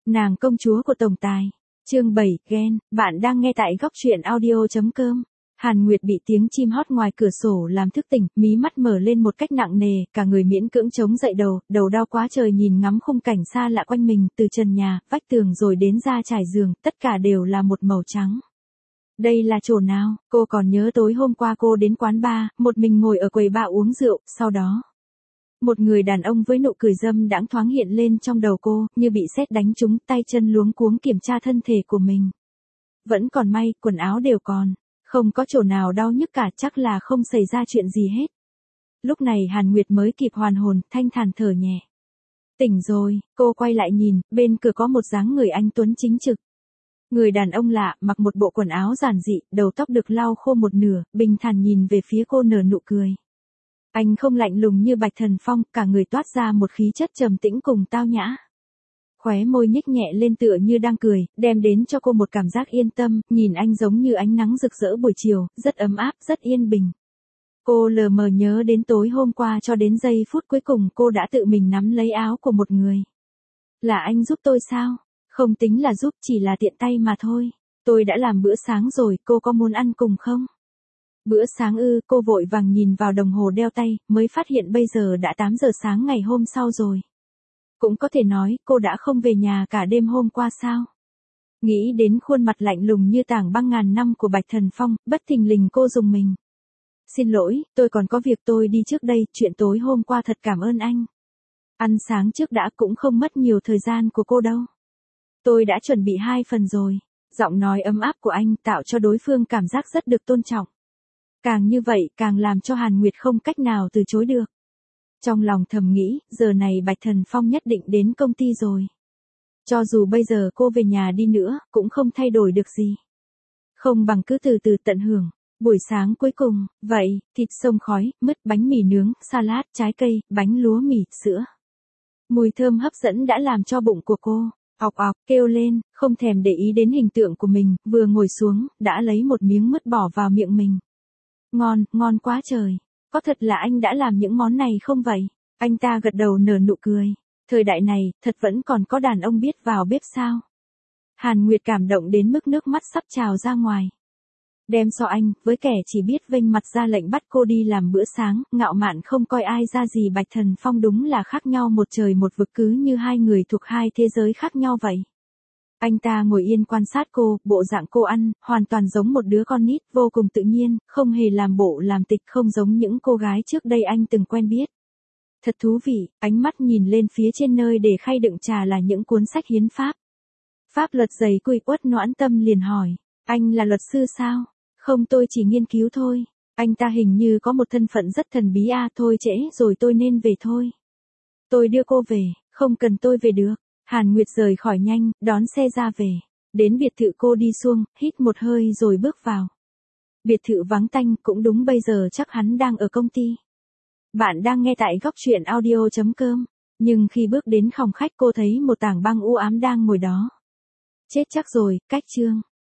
Nàng công chúa của tổng tài. Chương 7, ghen, bạn đang nghe tại góc truyện audio.com. Hàn Nguyệt bị tiếng chim hót ngoài cửa sổ làm thức tỉnh, mí mắt mở lên một cách nặng nề, cả người miễn cưỡng chống dậy đầu đau quá trời nhìn ngắm khung cảnh xa lạ quanh mình, từ trần nhà, vách tường rồi đến ra trải giường, tất cả đều là một màu trắng. Đây là chỗ nào? Cô còn nhớ tối hôm qua cô đến quán bar, một mình ngồi ở quầy bar uống rượu, sau đó một người đàn ông với nụ cười dâm đãng thoáng hiện lên trong đầu cô, như bị sét đánh trúng, tay chân luống cuống kiểm tra thân thể của mình. Vẫn còn may, quần áo đều còn, không có chỗ nào đau nhức cả, chắc là không xảy ra chuyện gì hết. Lúc này Hàn Nguyệt mới kịp hoàn hồn, thanh thản thở nhẹ. Tỉnh rồi, cô quay lại nhìn, bên cửa có một dáng người anh tuấn chính trực. Người đàn ông lạ, mặc một bộ quần áo giản dị, đầu tóc được lau khô một nửa, bình thản nhìn về phía cô nở nụ cười. Anh không lạnh lùng như Bạch Thần Phong, cả người toát ra một khí chất trầm tĩnh cùng tao nhã. Khóe môi nhếch nhẹ lên tựa như đang cười, đem đến cho cô một cảm giác yên tâm, nhìn anh giống như ánh nắng rực rỡ buổi chiều, rất ấm áp, rất yên bình. Cô lờ mờ nhớ đến tối hôm qua cho đến giây phút cuối cùng cô đã tự mình nắm lấy áo của một người. Là anh giúp tôi sao? Không tính là giúp, chỉ là tiện tay mà thôi. Tôi đã làm bữa sáng rồi, cô có muốn ăn cùng không? Bữa sáng ư? Cô vội vàng nhìn vào đồng hồ đeo tay, mới phát hiện bây giờ đã 8 giờ sáng ngày hôm sau rồi. Cũng có thể nói, cô đã không về nhà cả đêm hôm qua sao? Nghĩ đến khuôn mặt lạnh lùng như tảng băng ngàn năm của Bạch Thần Phong, bất thình lình cô rùng mình. Xin lỗi, tôi còn có việc, tôi đi trước đây, chuyện tối hôm qua thật cảm ơn anh. Ăn sáng trước đã, cũng không mất nhiều thời gian của cô đâu. Tôi đã chuẩn bị 2 phần rồi. Giọng nói ấm áp của anh tạo cho đối phương cảm giác rất được tôn trọng. Càng như vậy, càng làm cho Hàn Nguyệt không cách nào từ chối được. Trong lòng thầm nghĩ, giờ này Bạch Thần Phong nhất định đến công ty rồi. Cho dù bây giờ cô về nhà đi nữa, cũng không thay đổi được gì. Không bằng cứ từ từ tận hưởng. Buổi sáng cuối cùng, vậy, thịt xông khói, mứt, bánh mì nướng, salad, trái cây, bánh lúa mì, sữa. Mùi thơm hấp dẫn đã làm cho bụng của cô ọc ọc kêu lên, không thèm để ý đến hình tượng của mình, vừa ngồi xuống, đã lấy một miếng mứt bỏ vào miệng mình. Ngon, ngon quá trời. Có thật là anh đã làm những món này không vậy? Anh ta gật đầu nở nụ cười. Thời đại này, thật vẫn còn có đàn ông biết vào bếp sao? Hàn Nguyệt cảm động đến mức nước mắt sắp trào ra ngoài. Đem so anh, với kẻ chỉ biết vênh mặt ra lệnh bắt cô đi làm bữa sáng, ngạo mạn không coi ai ra gì. Bạch Thần Phong đúng là khác nhau một trời một vực, cứ như hai người thuộc hai thế giới khác nhau vậy. Anh ta ngồi yên quan sát cô, bộ dạng cô ăn, hoàn toàn giống một đứa con nít, vô cùng tự nhiên, không hề làm bộ làm tịch, không giống những cô gái trước đây anh từng quen biết. Thật thú vị, ánh mắt nhìn lên phía trên nơi để khay đựng trà là những cuốn sách hiến pháp. Pháp luật dày cùi, Uất Noãn Tâm liền hỏi, anh là luật sư sao? Không, tôi chỉ nghiên cứu thôi. Anh ta hình như có một thân phận rất thần bí. Thôi trễ rồi, tôi nên về thôi. Tôi đưa cô về, không cần tôi về được. Hàn Nguyệt rời khỏi nhanh, đón xe ra về. Đến biệt thự cô đi xuông, hít một hơi rồi bước vào. Biệt thự vắng tanh, cũng đúng bây giờ chắc hắn đang ở công ty. Bạn đang nghe tại góc truyện audio.com. Nhưng khi bước đến phòng khách cô thấy một tảng băng u ám đang ngồi đó. Chết chắc rồi, cách chương.